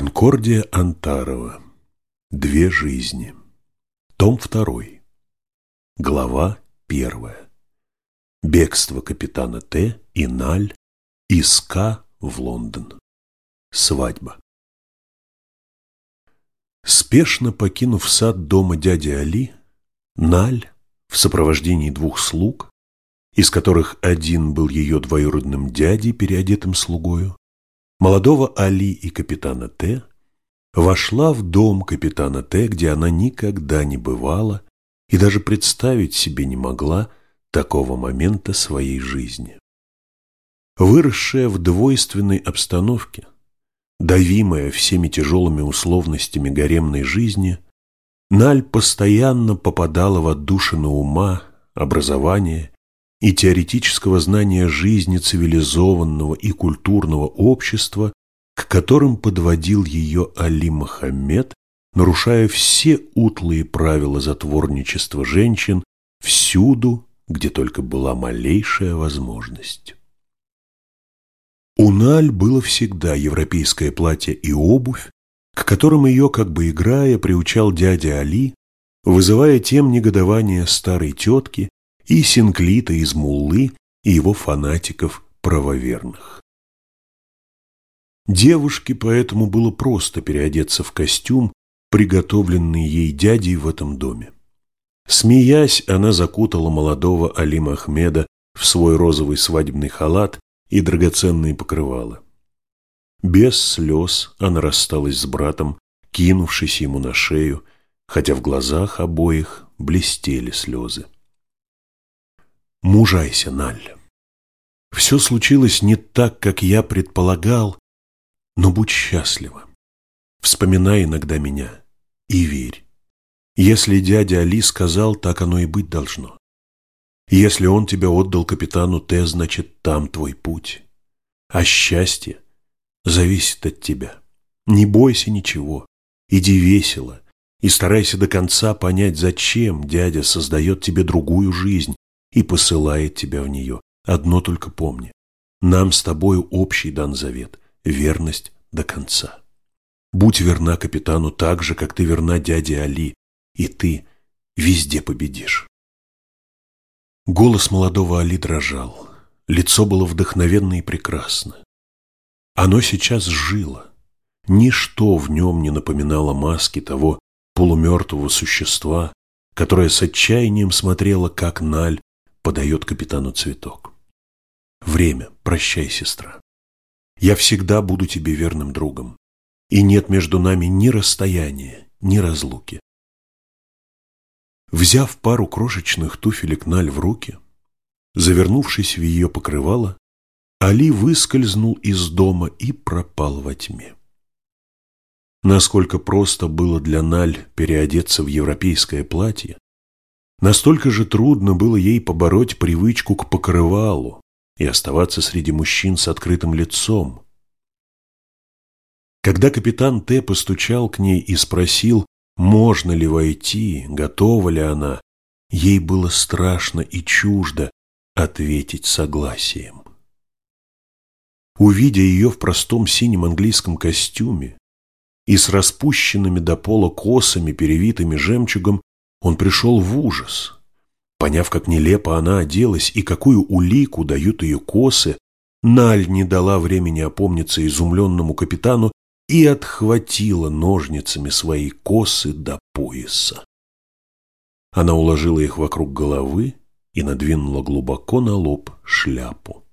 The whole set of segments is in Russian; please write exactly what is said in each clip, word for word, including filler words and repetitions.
Конкордия Антарова. Две жизни. Том второй. Глава первая. Бегство капитана Т. и Наль из К. в Лондон. Свадьба. Спешно покинув сад дома дяди Али, Наль в сопровождении двух слуг, из которых один был ее двоюродным дядей, переодетым слугою, молодого Али и капитана Т, вошла в дом капитана Т, где она никогда не бывала и даже представить себе не могла такого момента своей жизни. Выросшая в двойственной обстановке, давимая всеми тяжелыми условностями гаремной жизни, Наль постоянно попадала в отдушину ума, образования и теоретического знания жизни цивилизованного и культурного общества, к которым подводил ее Али Мохаммед, нарушая все утлые правила затворничества женщин всюду, где только была малейшая возможность. У Наль было всегда европейское платье и обувь, к которым ее, как бы играя, приучал дядя Али, вызывая тем негодование старой тетки и Синклита из Муллы и его фанатиков правоверных. Девушке поэтому было просто переодеться в костюм, приготовленный ей дядей в этом доме. Смеясь, она закутала молодого Али Мохаммеда в свой розовый свадебный халат и драгоценные покрывала. Без слез она рассталась с братом, кинувшись ему на шею, хотя в глазах обоих блестели слезы. Мужайся, Наль. Все случилось не так, как я предполагал, но будь счастлива. Вспоминай иногда меня и верь. Если дядя Али сказал, так оно и быть должно. Если он тебя отдал капитану Т, значит, там твой путь. А счастье зависит от тебя. Не бойся ничего, иди весело и старайся до конца понять, зачем дядя создает тебе другую жизнь и посылает тебя в нее. Одно только помни. Нам с тобою общий дан завет – верность до конца. Будь верна капитану так же, как ты верна дяде Али, и ты везде победишь. Голос молодого Али дрожал. Лицо было вдохновенно и прекрасно. Оно сейчас жило. Ничто в нем не напоминало маски того полумертвого существа, которое с отчаянием смотрело, как Наль подает капитану цветок. Время, прощай, сестра. Я всегда буду тебе верным другом, и нет между нами ни расстояния, ни разлуки. Взяв пару крошечных туфелек Наль в руки, завернувшись в ее покрывало, Али выскользнул из дома и пропал во тьме. Насколько просто было для Наль переодеться в европейское платье, настолько же трудно было ей побороть привычку к покрывалу и оставаться среди мужчин с открытым лицом. Когда капитан Т постучал к ней и спросил, можно ли войти, готова ли она, ей было страшно и чуждо ответить согласием. Увидя ее в простом синем английском костюме и с распущенными до пола косами, перевитыми жемчугом, он пришел в ужас. Поняв, как нелепо она оделась и какую улику дают ее косы, Наль не дала времени опомниться изумленному капитану и отхватила ножницами свои косы до пояса. Она уложила их вокруг головы и надвинула глубоко на лоб шляпу.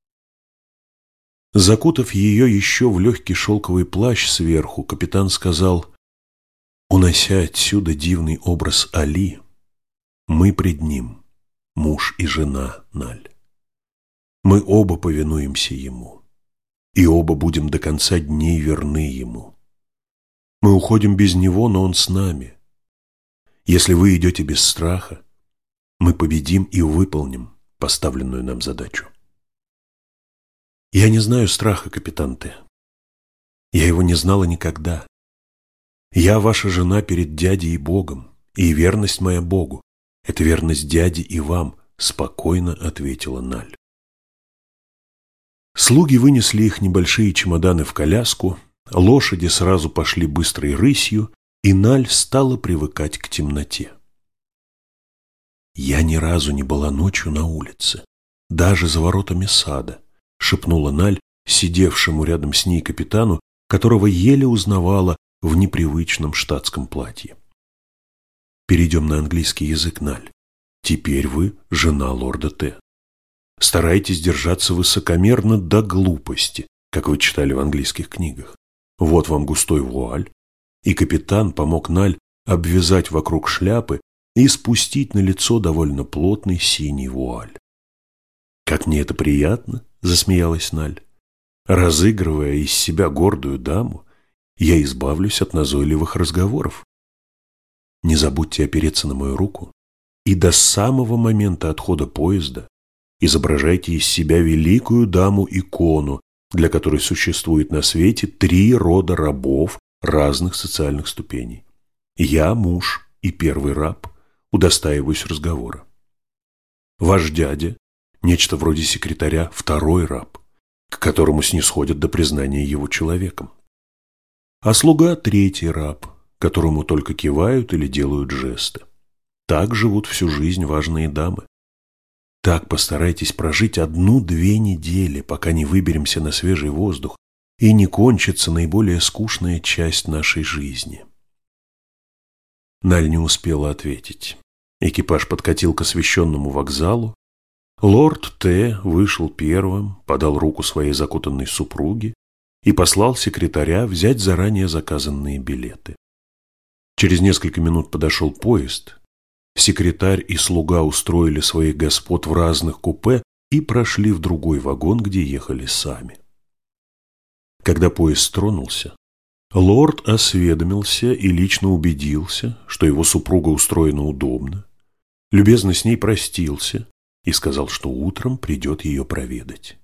Закутав ее еще в легкий шелковый плащ сверху, капитан сказал: унося отсюда дивный образ Али, мы пред ним, муж и жена, Наль. Мы оба повинуемся ему, и оба будем до конца дней верны ему. Мы уходим без него, но он с нами. Если вы идете без страха, мы победим и выполним поставленную нам задачу. Я не знаю страха, капитан Т. Я его не знала никогда. Я ваша жена перед дядей и Богом, и верность моя Богу – это верность дяде и вам, спокойно ответила Наль. Слуги вынесли их небольшие чемоданы в коляску Лошади сразу пошли быстрой рысью, и Наль стала привыкать к темноте. «Я ни разу не была ночью на улице, даже за воротами сада», — шепнула Наль сидевшему рядом с ней капитану, которого еле узнавала в непривычном штатском платье. «Перейдем на английский язык, Наль. Теперь вы жена лорда Т. Старайтесь держаться высокомерно до глупости, как вы читали в английских книгах. Вот вам густой вуаль». И капитан помог Наль обвязать вокруг шляпы и спустить на лицо довольно плотный синий вуаль. «Как мне это приятно!» — засмеялась Наль. «Разыгрывая из себя гордую даму, я избавлюсь от назойливых разговоров. Не забудьте опереться на мою руку, и до самого момента отхода поезда изображайте из себя великую даму-икону, для которой существует на свете три рода рабов разных социальных ступеней. Я муж и первый раб, удостаиваюсь разговора. Ваш дядя, нечто вроде секретаря, второй раб, к которому снисходят до признания его человеком. А слуга – третий раб, которому только кивают или делают жесты. Так живут всю жизнь важные дамы. Так постарайтесь прожить одну-две недели, пока не выберемся на свежий воздух и не кончится наиболее скучная часть нашей жизни». Наль не успела ответить. Экипаж подкатил к освещенному вокзалу. Лорд Т. вышел первым, подал руку своей закутанной супруге и послал секретаря взять заранее заказанные билеты. Через несколько минут подошел поезд. Секретарь и слуга устроили своих господ в разных купе и прошли в другой вагон, где ехали сами. Когда поезд тронулся, лорд осведомился и лично убедился, что его супруга устроена удобно, любезно с ней простился и сказал, что утром придет ее проведать.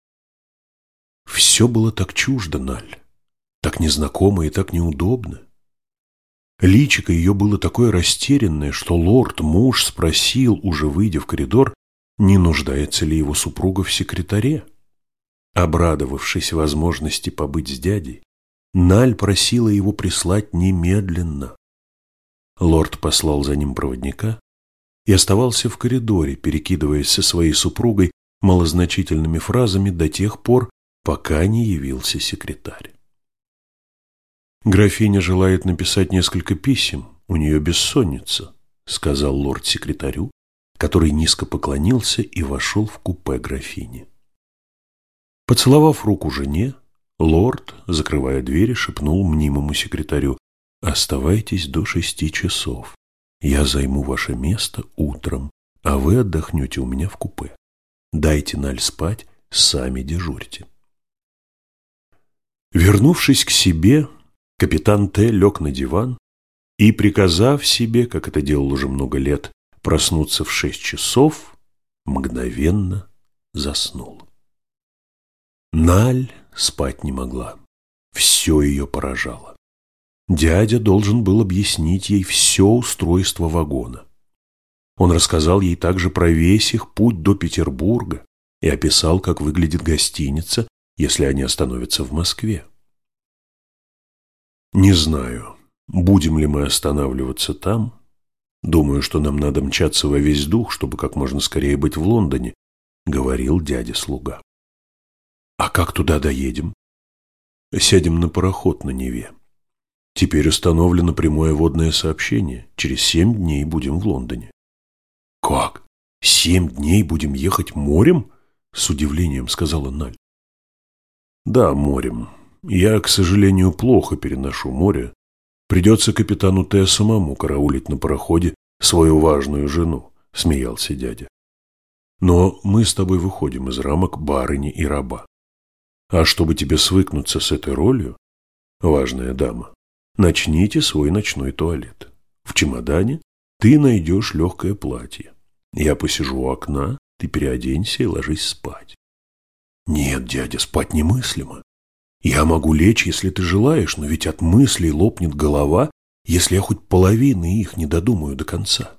Все было так чуждо Наль, так незнакомо и так неудобно. Личико ее было такое растерянное, что лорд-муж спросил, уже выйдя в коридор, не нуждается ли его супруга в секретаре. Обрадовавшись возможности побыть с дядей, Наль просила его прислать немедленно. Лорд послал за ним проводника и оставался в коридоре, перекидываясь со своей супругой малозначительными фразами до тех пор, пока не явился секретарь. «Графиня желает написать несколько писем, у нее бессонница», — сказал лорд секретарю, который низко поклонился и вошел в купе графини. Поцеловав руку жене, лорд, закрывая двери, шепнул мнимому секретарю: «Оставайтесь до шести часов. Я займу ваше место утром, а вы отдохнете у меня в купе. Дайте Наль спать, сами дежурьте». Вернувшись к себе, капитан Т. лег на диван и, приказав себе, как это делал уже много лет, проснуться в шесть часов, мгновенно заснул. Наль спать не могла. Все ее поражало. Дядя должен был объяснить ей все устройство вагона. Он рассказал ей также про весь их путь до Петербурга и описал, как выглядит гостиница, если они остановятся в Москве. «Не знаю, будем ли мы останавливаться там. Думаю, что нам надо мчаться во весь дух, чтобы как можно скорее быть в Лондоне», — говорил дядя-слуга. «А как туда доедем?» «Сядем на пароход на Неве. Теперь установлено прямое водное сообщение. Через семь дней будем в Лондоне». «Как? Семь дней будем ехать морем?» — с удивлением сказала Наль. «Да, морем. Я, к сожалению, плохо переношу море. Придется капитану Т. самому караулить на пароходе свою важную жену», — смеялся дядя. «Но мы с тобой выходим из рамок барыни и раба. А чтобы тебе свыкнуться с этой ролью, важная дама, начните свой ночной туалет. В чемодане ты найдешь легкое платье. Я посижу у окна, ты переоденься и ложись спать». «Нет, дядя, спать немыслимо. Я могу лечь, если ты желаешь, но ведь от мыслей лопнет голова, если я хоть половины их не додумаю до конца».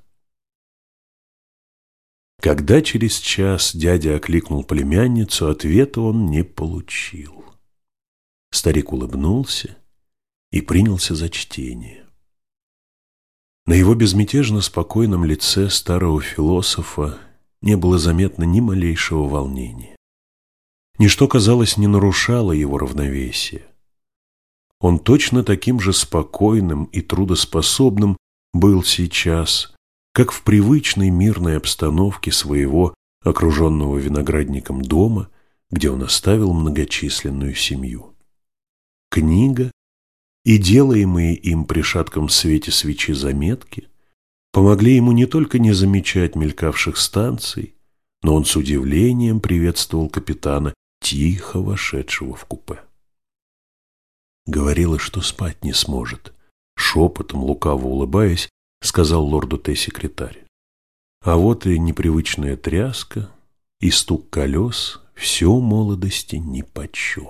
Когда через час дядя окликнул племянницу, ответа он не получил. Старик улыбнулся и принялся за чтение. На его безмятежно спокойном лице старого философа не было заметно ни малейшего волнения. Ничто, казалось, не нарушало его равновесия. Он точно таким же спокойным и трудоспособным был сейчас, как в привычной мирной обстановке своего, окруженного виноградником дома, где он оставил многочисленную семью. Книга и делаемые им при шатком свете свечи заметки помогли ему не только не замечать мелькавших станций, но он с удивлением приветствовал капитана, тихо вошедшего в купе. Говорила, что спать не сможет. Шепотом, лукаво улыбаясь, сказал лорду Т. секретарь. А вот и непривычная тряска, и стук колес, все молодости нипочем.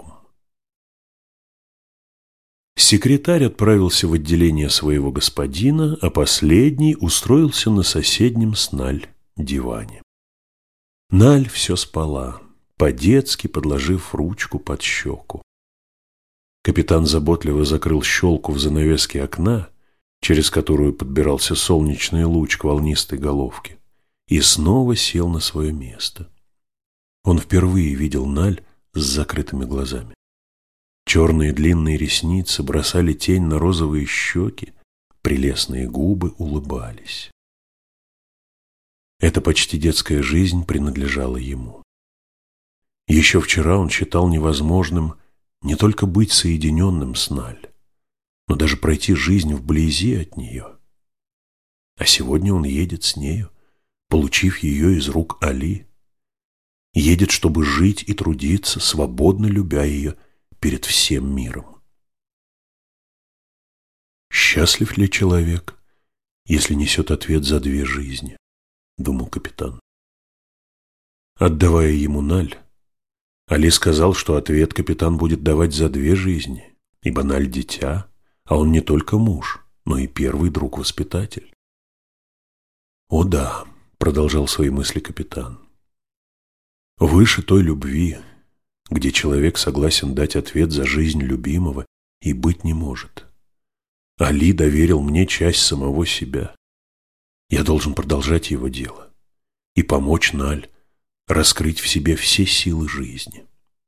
Секретарь отправился в отделение своего господина, а последний устроился на соседнем с Наль диване. Наль все спала, по-детски подложив ручку под щеку. Капитан заботливо закрыл щелку в занавеске окна, через которую подбирался солнечный луч к волнистой головке, и снова сел на свое место. Он впервые видел Наль с закрытыми глазами. Черные длинные ресницы бросали тень на розовые щеки, прелестные губы улыбались. Эта почти детская жизнь принадлежала ему. Еще вчера он считал невозможным не только быть соединенным с Наль, но даже пройти жизнь вблизи от нее. А сегодня он едет с нею, получив ее из рук Али. Едет, чтобы жить и трудиться, свободно любя ее перед всем миром. Счастлив ли человек, если несет ответ за две жизни, думал капитан. Отдавая ему Наль, Али сказал, что ответ капитан будет давать за две жизни, ибо Наль дитя, а он не только муж, но и первый друг-воспитатель. «О да», — продолжал свои мысли капитан, — «выше той любви, где человек согласен дать ответ за жизнь любимого, и быть не может. Али доверил мне часть самого себя. Я должен продолжать его дело и помочь Наль раскрыть в себе все силы жизни».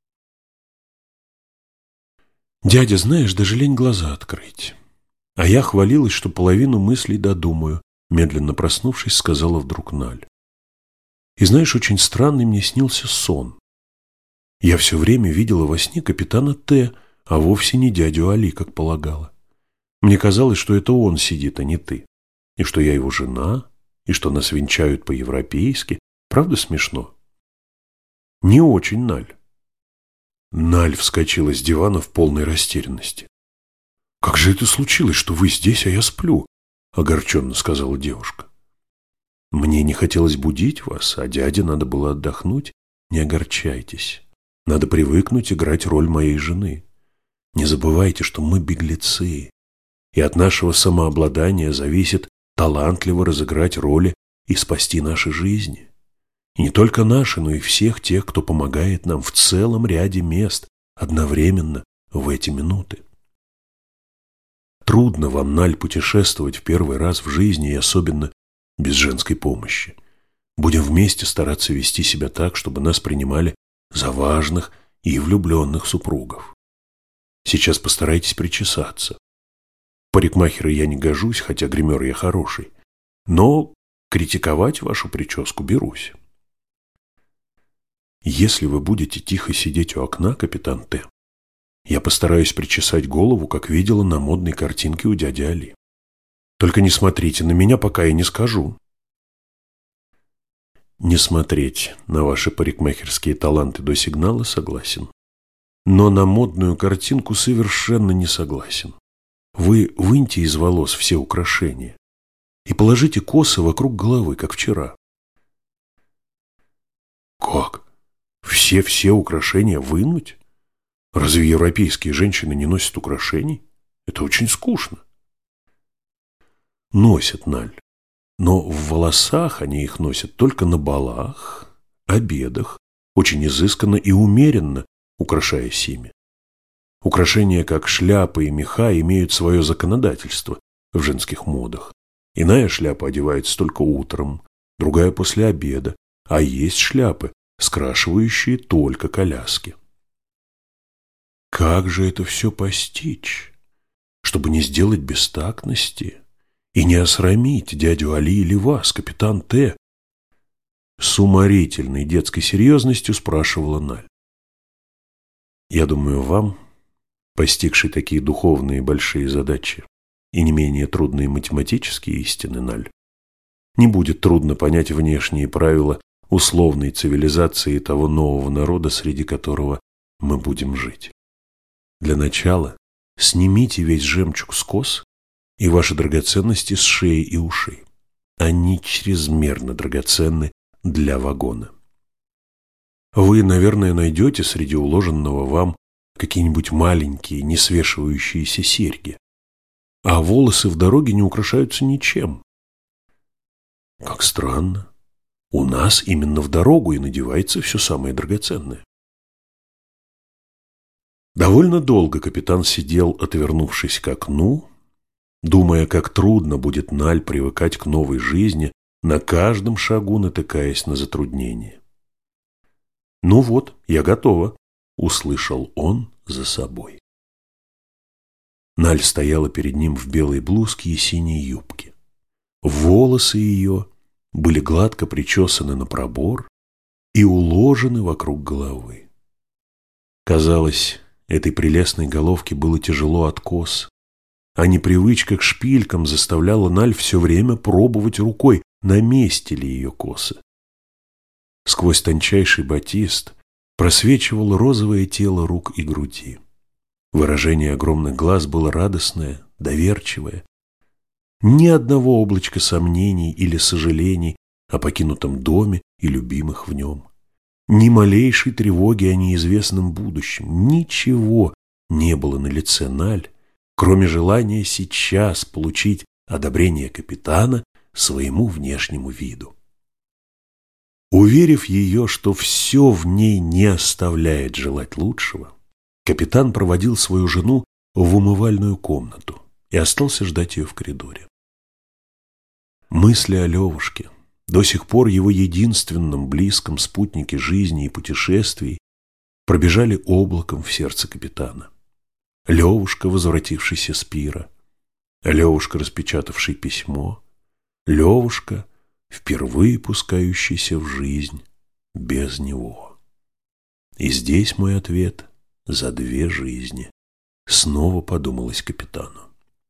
«Дядя, знаешь, даже лень глаза открыть. А я хвалилась, что половину мыслей додумаю», медленно проснувшись, сказала вдруг Наль. «И знаешь, очень странный мне снился сон. Я все время видела во сне капитана Т, а вовсе не дядю Али, как полагала. Мне казалось, что это он сидит, а не ты, и что я его жена, и что нас венчают по-европейски. Правда смешно?» «Не очень, Наль». Наль вскочила с дивана в полной растерянности. «Как же это случилось, что вы здесь, а я сплю?» — огорченно сказала девушка. «Мне не хотелось будить вас, а дяде надо было отдохнуть. Не огорчайтесь. Надо привыкнуть играть роль моей жены. Не забывайте, что мы беглецы, и от нашего самообладания зависит талантливо разыграть роли и спасти наши жизни. И не только наши, но и всех тех, кто помогает нам в целом ряде мест одновременно в эти минуты. Трудно вам, Наль, путешествовать в первый раз в жизни, и особенно без женской помощи. Будем вместе стараться вести себя так, чтобы нас принимали за важных и влюбленных супругов. Сейчас постарайтесь причесаться. Парикмахеры я не гожусь, хотя гример я хороший, но критиковать вашу прическу берусь. Если вы будете тихо сидеть у окна, капитан Т, я постараюсь причесать голову, как видела на модной картинке у дяди Али. Только не смотрите на меня, пока я не скажу». Не смотреть на ваши парикмахерские таланты до сигнала согласен, но на модную картинку совершенно не согласен. Вы выньте из волос все украшения и положите косы вокруг головы, как вчера. Как? Все-все украшения вынуть? Разве европейские женщины не носят украшений? Это очень скучно. Носят, Наль, но в волосах они их носят только на балах, обедах, очень изысканно и умеренно украшаясь ими. Украшения, как шляпы и меха, имеют свое законодательство в женских модах. Иная шляпа одевается только утром, другая после обеда, а есть шляпы, скрашивающие только коляски. Как же это все постичь, чтобы не сделать бестактности и не осрамить дядю Али или вас, капитан Т? С уморительной детской серьезностью спрашивала Наль. Я думаю, вам, постигший такие духовные большие задачи и не менее трудные математические истины, Наль, не будет трудно понять внешние правила условной цивилизации того нового народа, среди которого мы будем жить. Для начала снимите весь жемчуг с кос и ваши драгоценности с шеи и ушей. Они чрезмерно драгоценны для вагона. Вы, наверное, найдете среди уложенного вам какие-нибудь маленькие, не свешивающиеся серьги, а волосы в дороге не украшаются ничем. Как странно. У нас именно в дорогу и надевается все самое драгоценное. Довольно долго капитан сидел, отвернувшись к окну, думая, как трудно будет Наль привыкать к новой жизни, на каждом шагу натыкаясь на затруднения. «Ну вот, я готова», — услышал он за собой. Наль стояла перед ним в белой блузке и синей юбке. Волосы ее были гладко причесаны на пробор и уложены вокруг головы. Казалось, этой прелестной головке было тяжело от кос, а непривычка к шпилькам заставляла Наль все время пробовать рукой, на месте ли ее косы. Сквозь тончайший батист просвечивало розовое тело рук и груди. Выражение огромных глаз было радостное, доверчивое. Ни одного облачка сомнений или сожалений о покинутом доме и любимых в нем. Ни малейшей тревоги о неизвестном будущем. Ничего не было на лице Наль, кроме желания сейчас получить одобрение капитана своему внешнему виду. Уверив ее, что все в ней не оставляет желать лучшего, капитан проводил свою жену в умывальную комнату и остался ждать ее в коридоре. Мысли о Левушке, до сих пор его единственном близком спутнике жизни и путешествий, пробежали облаком в сердце капитана. Левушка, возвратившийся с пира, Левушка, распечатавший письмо, Левушка, впервые пускающийся в жизнь без него. И здесь мой ответ за две жизни, снова подумалось капитану.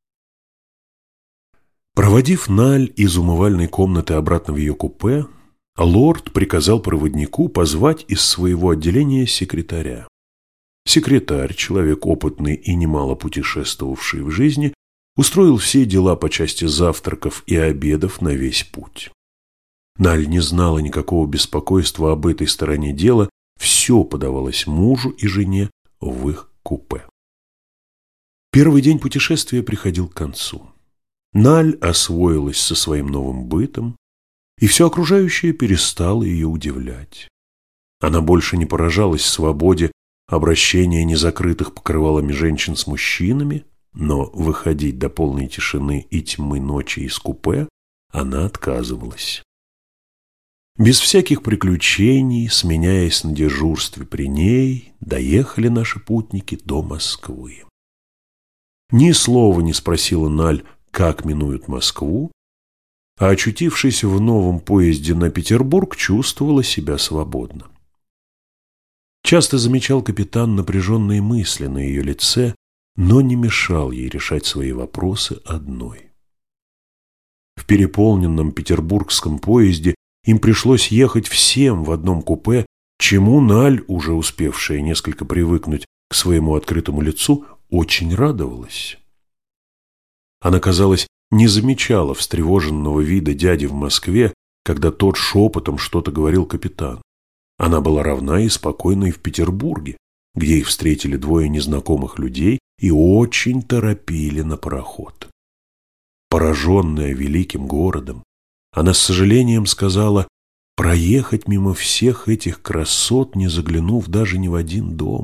Проводив Наль из умывальной комнаты обратно в ее купе, лорд приказал проводнику позвать из своего отделения секретаря. Секретарь, человек опытный и немало путешествовавший в жизни, устроил все дела по части завтраков и обедов на весь путь. Наль не знала никакого беспокойства об этой стороне дела, все подавалось мужу и жене в их купе. Первый день путешествия приходил к концу. Наль освоилась со своим новым бытом, и все окружающее перестало ее удивлять. Она больше не поражалась свободе обращения незакрытых покрывалами женщин с мужчинами, но выходить до полной тишины и тьмы ночи из купе она отказывалась. Без всяких приключений, сменяясь на дежурстве при ней, доехали наши путники до Москвы. Ни слова не спросила Наль, как минуют Москву, а, очутившись в новом поезде на Петербург, чувствовала себя свободно. Часто замечал капитан напряженные мысли на ее лице, но не мешал ей решать свои вопросы одной. В переполненном петербургском поезде им пришлось ехать всем в одном купе, чему Наль, уже успевшая несколько привыкнуть к своему открытому лицу, очень радовалась. Она, казалось, не замечала встревоженного вида дяди в Москве, когда тот шепотом что-то говорил капитану. Она была равна и спокойна и в Петербурге, где их встретили двое незнакомых людей и очень торопили на пароход. Пораженная великим городом, она с сожалением сказала: проехать мимо всех этих красот, не заглянув даже ни в один дом,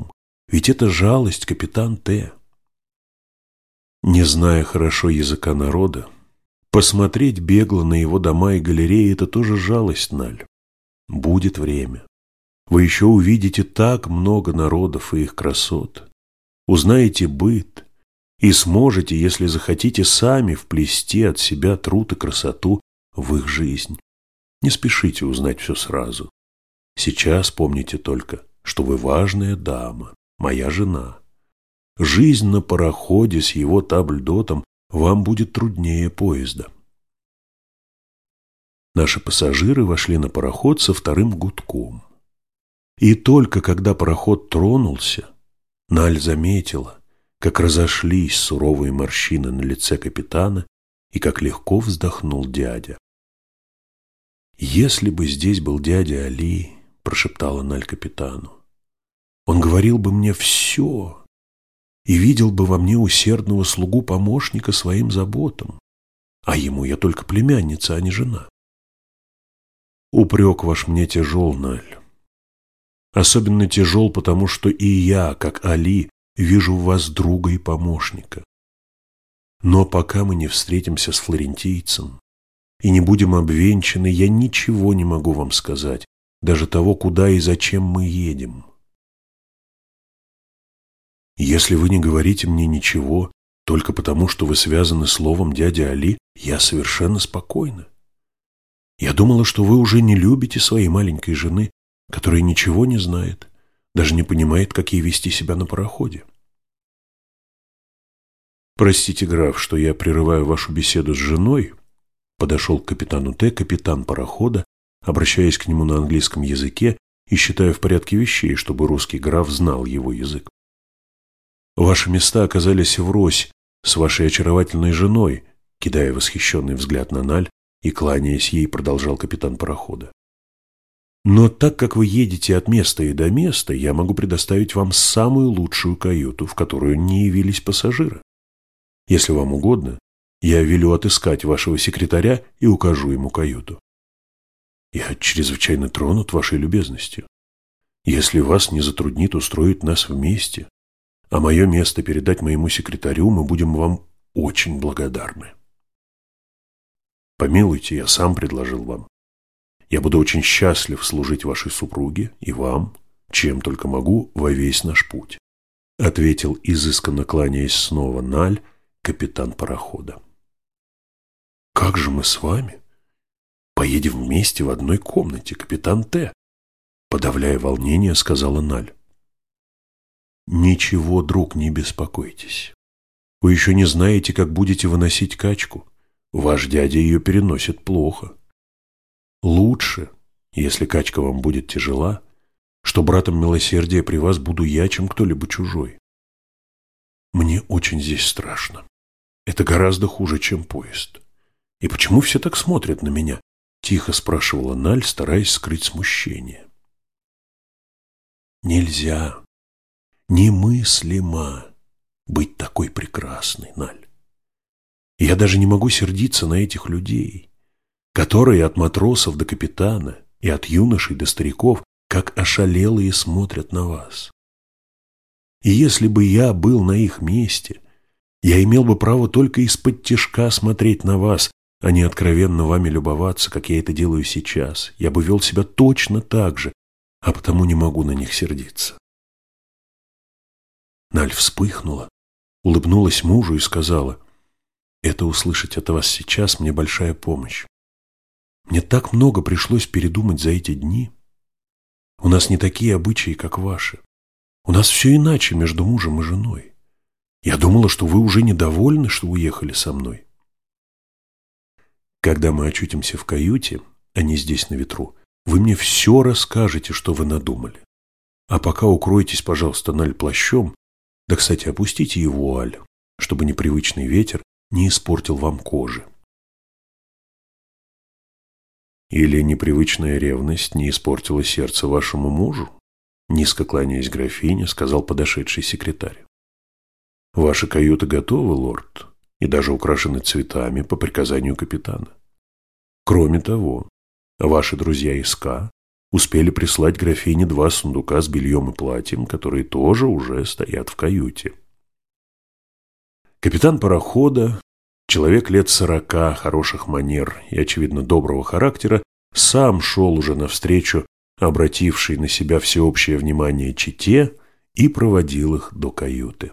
Ведь это жалость, капитан Т. Не зная хорошо языка народа, посмотреть бегло на его дома и галереи – это тоже жалость, Наль. Будет время. Вы еще увидите так много народов и их красот. Узнаете быт и сможете, если захотите, сами вплести от себя труд и красоту в их жизнь. Не спешите узнать все сразу. Сейчас помните только, что вы важная дама, моя жена. Жизнь на пароходе с его табльдотом вам будет труднее поезда. Наши пассажиры вошли на пароход со вторым гудком. И только когда пароход тронулся, Наль заметила, как разошлись суровые морщины на лице капитана и как легко вздохнул дядя. «Если бы здесь был дядя Али, — прошептала Наль капитану, — он говорил бы мне все и видел бы во мне усердного слугу-помощника своим заботам, а ему я только племянница, а не жена. Упрек ваш мне тяжел, Наль. Особенно тяжел, потому что и я, как Али, вижу в вас друга и помощника. Но пока мы не встретимся с флорентийцем и не будем обвенчаны, я ничего не могу вам сказать, даже того, куда и зачем мы едем. Если вы не говорите мне ничего, только потому, что вы связаны словом дядя Али, я совершенно спокойна. Я думала, что вы уже не любите своей маленькой жены, которая ничего не знает, даже не понимает, как ей вести себя на пароходе. Простите, граф, что я прерываю вашу беседу с женой, подошел к капитану Т, капитан парохода, обращаясь к нему на английском языке и считая в порядке вещей, чтобы русский граф знал его язык. Ваши места оказались врозь с вашей очаровательной женой, кидая восхищенный взгляд на Наль и, кланяясь ей, продолжал капитан парохода. Но так как вы едете от места и до места, я могу предоставить вам самую лучшую каюту, в которую не явились пассажиры. Если вам угодно, я велю отыскать вашего секретаря и укажу ему каюту. Я чрезвычайно тронут вашей любезностью. Если вас не затруднит устроить нас вместе, а мое место передать моему секретарю, мы будем вам очень благодарны. Помилуйте, я сам предложил вам. Я буду очень счастлив служить вашей супруге и вам, чем только могу, во весь наш путь, — ответил, изысканно кланяясь снова Наль, капитан парохода. — Как же мы с вами поедем вместе в одной комнате, капитан Т? — подавляя волнение, сказала Наль. — Ничего, друг, не беспокойтесь. Вы еще не знаете, как будете выносить качку. Ваш дядя ее переносит плохо. Лучше, если качка вам будет тяжела, что братом милосердия при вас буду я, чем кто-либо чужой. Мне очень здесь страшно. Это гораздо хуже, чем поезд. И почему все так смотрят на меня? Тихо спрашивала Наль, стараясь скрыть смущение. Нельзя, немыслимо быть такой прекрасной, Наль. Я даже не могу сердиться на этих людей, которые от матросов до капитана и от юношей до стариков, как ошалелые, смотрят на вас. И если бы я был на их месте, я имел бы право только из-под тишка смотреть на вас, а не откровенно вами любоваться, как я это делаю сейчас. Я бы вел себя точно так же, а потому не могу на них сердиться. Наль вспыхнула, улыбнулась мужу и сказала: «Это услышать от вас сейчас мне большая помощь. Мне так много пришлось передумать за эти дни. У нас не такие обычаи, как ваши. У нас все иначе между мужем и женой. Я думала, что вы уже недовольны, что уехали со мной. Когда мы очутимся в каюте, а не здесь на ветру, вы мне все расскажете, что вы надумали. А пока укройтесь, пожалуйста, Наль, плащом, да, кстати, опустите и вуаль, чтобы непривычный ветер не испортил вам кожи. Или непривычная ревность не испортила сердце вашему мужу? Низко кланяясь графине, сказал подошедший секретарь. Ваша каюта готова, лорд, и даже украшены цветами по приказанию капитана. Кроме того, ваши друзья из Ка успели прислать графине два сундука с бельем и платьем, которые тоже уже стоят в каюте. Капитан парохода, человек лет сорока, хороших манер и, очевидно, доброго характера, сам шел уже навстречу обратившей на себя всеобщее внимание чете и проводил их до каюты.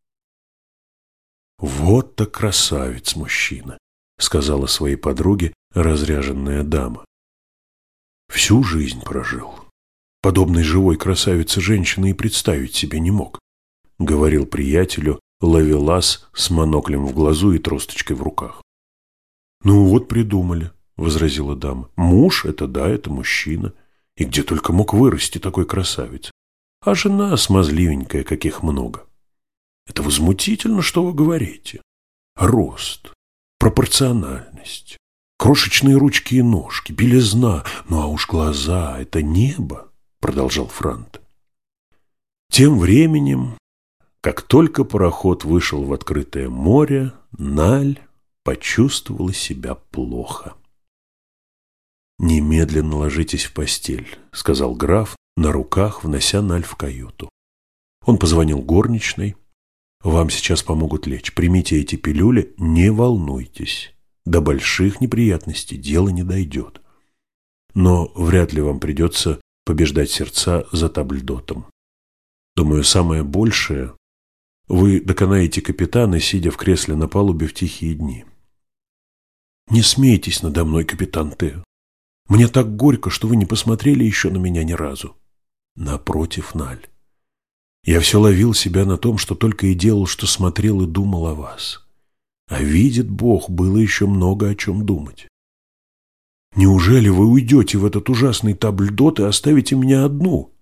«Вот-то красавец-мужчина», — сказала своей подруге разряженная дама. «Всю жизнь прожил. Подобной живой красавицы женщины и представить себе не мог», — говорил приятелю Ловелас с моноклем в глазу и тросточкой в руках. «Ну вот придумали», — возразила дама. «Муж — это да, это мужчина. И где только мог вырасти такой красавец. А жена смазливенькая, каких много. Это возмутительно, что вы говорите. Рост, пропорциональность, крошечные ручки и ножки, белизна, ну а уж глаза — это небо», — продолжал Франт. Тем временем, как только пароход вышел в открытое море, Наль почувствовала себя плохо. «Немедленно ложитесь в постель», — сказал граф, на руках внося Наль в каюту. Он позвонил горничной. «Вам сейчас помогут лечь. Примите эти пилюли, не волнуйтесь. До больших неприятностей дело не дойдет. Но вряд ли вам придется побеждать сердца за табльдотом. Думаю, самое большее — вы доконаете капитана, сидя в кресле на палубе в тихие дни. Не смейтесь надо мной, капитан Тео. Мне так горько, что вы не посмотрели еще на меня ни разу». «Напротив, Наль, я все ловил себя на том, что только и делал, что смотрел и думал о вас. А видит Бог, было еще много о чем думать. Неужели вы уйдете в этот ужасный табльдот и оставите меня одну?»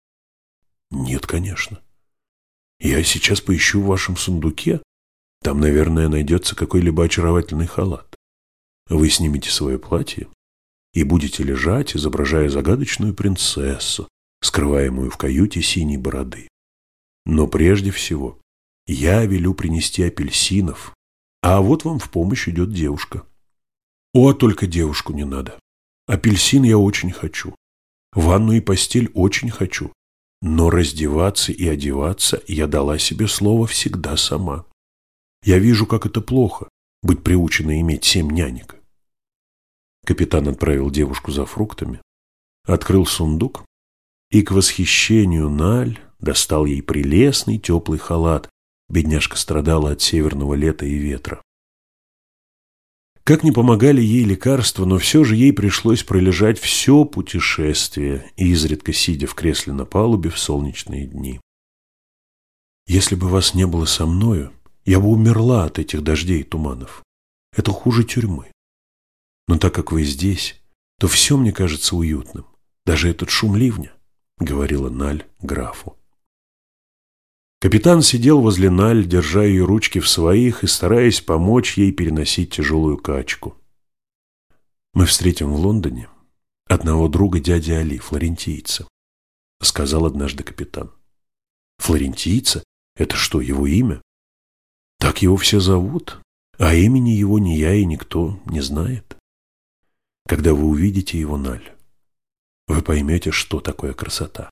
«Нет, конечно. Я сейчас поищу в вашем сундуке. Там, наверное, найдется какой-либо очаровательный халат. Вы снимете свое платье и будете лежать, изображая загадочную принцессу, скрываемую в каюте синей бороды. Но прежде всего я велю принести апельсинов, а вот вам в помощь идет девушка». «О, только девушку не надо. Апельсин я очень хочу. Ванну и постель очень хочу. Но раздеваться и одеваться я дала себе слово всегда сама. Я вижу, как это плохо — быть приученной иметь семь нянек». Капитан отправил девушку за фруктами, открыл сундук и, к восхищению Наль, достал ей прелестный теплый халат. Бедняжка страдала от северного лета и ветра. Как ни помогали ей лекарства, но все же ей пришлось пролежать все путешествие, изредка сидя в кресле на палубе в солнечные дни. «Если бы вас не было со мною, я бы умерла от этих дождей и туманов. Это хуже тюрьмы. Но так как вы здесь, то все мне кажется уютным, даже этот шум ливня», — говорила Наль графу. Капитан сидел возле Наль, держа ее ручки в своих и стараясь помочь ей переносить тяжелую качку. «Мы встретим в Лондоне одного друга дяди Али, флорентийца», — сказал однажды капитан. «Флорентийца? Это что, его имя? Так его все зовут, а имени его ни я и никто не знает. Когда вы увидите его, Наль, вы поймете, что такое красота».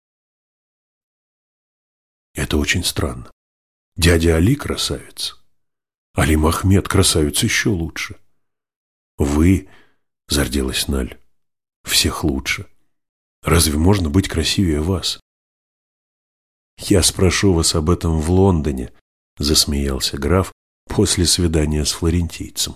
«Это очень странно. Дядя Али красавец. Али Махмед красавец еще лучше. Вы, — зарделась Наль, — всех лучше. Разве можно быть красивее вас?» «Я спрошу вас об этом в Лондоне», — засмеялся граф после свидания с флорентийцем.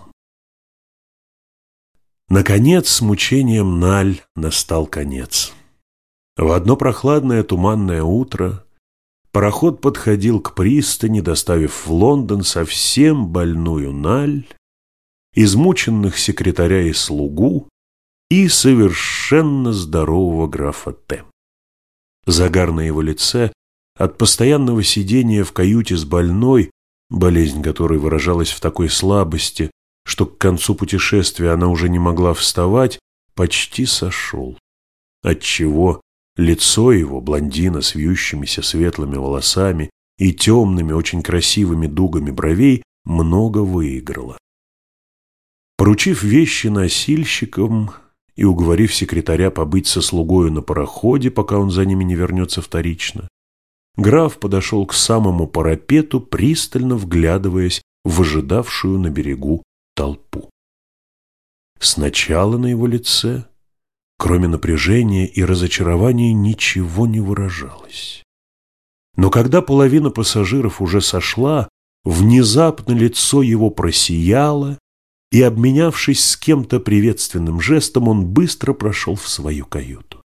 Наконец, с мучением Наль настал конец. В одно прохладное туманное утро пароход подходил к пристани, доставив в Лондон совсем больную Наль, измученных секретаря и слугу и совершенно здорового графа Т. Загар на его лице от постоянного сидения в каюте с больной, болезнь которой выражалась в такой слабости, что к концу путешествия она уже не могла вставать, почти сошел, отчего лицо его, блондина с вьющимися светлыми волосами и темными, очень красивыми дугами бровей, много выиграло. Поручив вещи носильщикам и уговорив секретаря побыть со слугою на пароходе, пока он за ними не вернется вторично, граф подошел к самому парапету, пристально вглядываясь в ожидавшую на берегу толпу. Сначала на его лице, кроме напряжения и разочарования, ничего не выражалось. Но когда половина пассажиров уже сошла, внезапно лицо его просияло, и, обменявшись с кем-то приветственным жестом, он быстро прошел в свою каюту.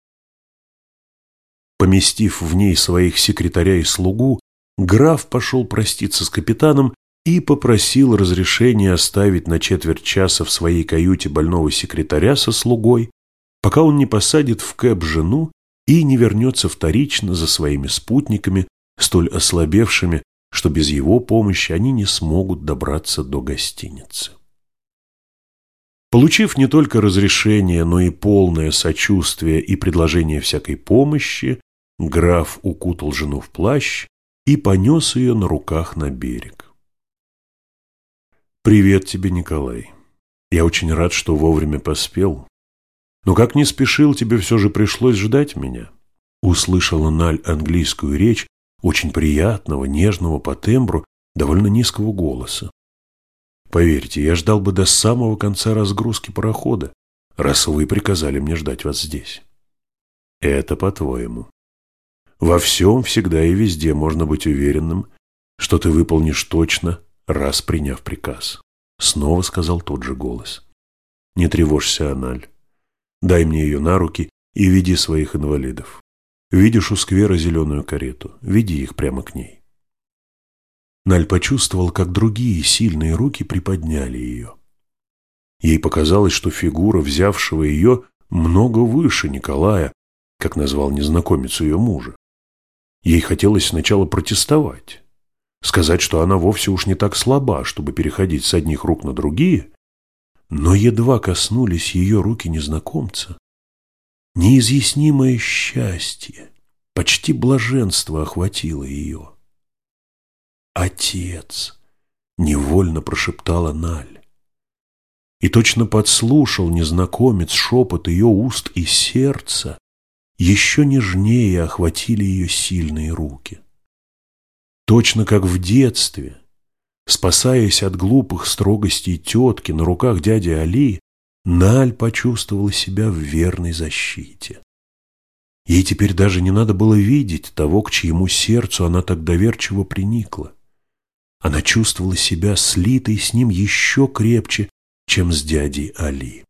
Поместив в ней своих секретаря и слугу, граф пошел проститься с капитаном и попросил разрешения оставить на четверть часа в своей каюте больного секретаря со слугой, пока он не посадит в кэб жену и не вернется вторично за своими спутниками, столь ослабевшими, что без его помощи они не смогут добраться до гостиницы. Получив не только разрешение, но и полное сочувствие и предложение всякой помощи, граф укутал жену в плащ и понес ее на руках на берег. «Привет тебе, Николай. Я очень рад, что вовремя поспел. Но как не спешил, тебе все же пришлось ждать меня». Услышала Наль английскую речь, очень приятного, нежного по тембру, довольно низкого голоса. «Поверьте, я ждал бы до самого конца разгрузки парохода, раз вы приказали мне ждать вас здесь». «Это по-твоему. Во всем, всегда и везде можно быть уверенным, что ты выполнишь точно, раз приняв приказ», — снова сказал тот же голос. «Не тревожься, Аналь. Дай мне ее на руки и веди своих инвалидов. Видишь у сквера зеленую карету, веди их прямо к ней». Наль почувствовал, как другие сильные руки приподняли ее. Ей показалось, что фигура, взявшего ее, много выше Николая, как назвал незнакомец ее мужа. Ей хотелось сначала протестовать, сказать, что она вовсе уж не так слаба, чтобы переходить с одних рук на другие, но едва коснулись ее руки незнакомца, неизъяснимое счастье, почти блаженство охватило ее. «Отец!» — невольно прошептала Наль. И точно подслушал незнакомец шепот ее уст и сердца, еще нежнее охватили ее сильные руки. Точно как в детстве, спасаясь от глупых строгостей тетки на руках дяди Али, Наль почувствовала себя в верной защите. Ей теперь даже не надо было видеть того, к чьему сердцу она так доверчиво приникла. Она чувствовала себя слитой с ним еще крепче, чем с дядей Али.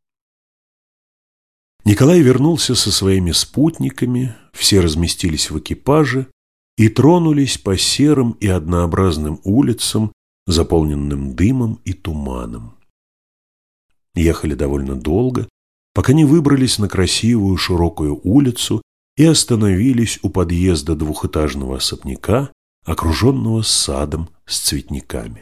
Николай вернулся со своими спутниками, все разместились в экипаже и тронулись по серым и однообразным улицам, заполненным дымом и туманом. Ехали довольно долго, пока не выбрались на красивую широкую улицу и остановились у подъезда двухэтажного особняка, окруженного садом с цветниками.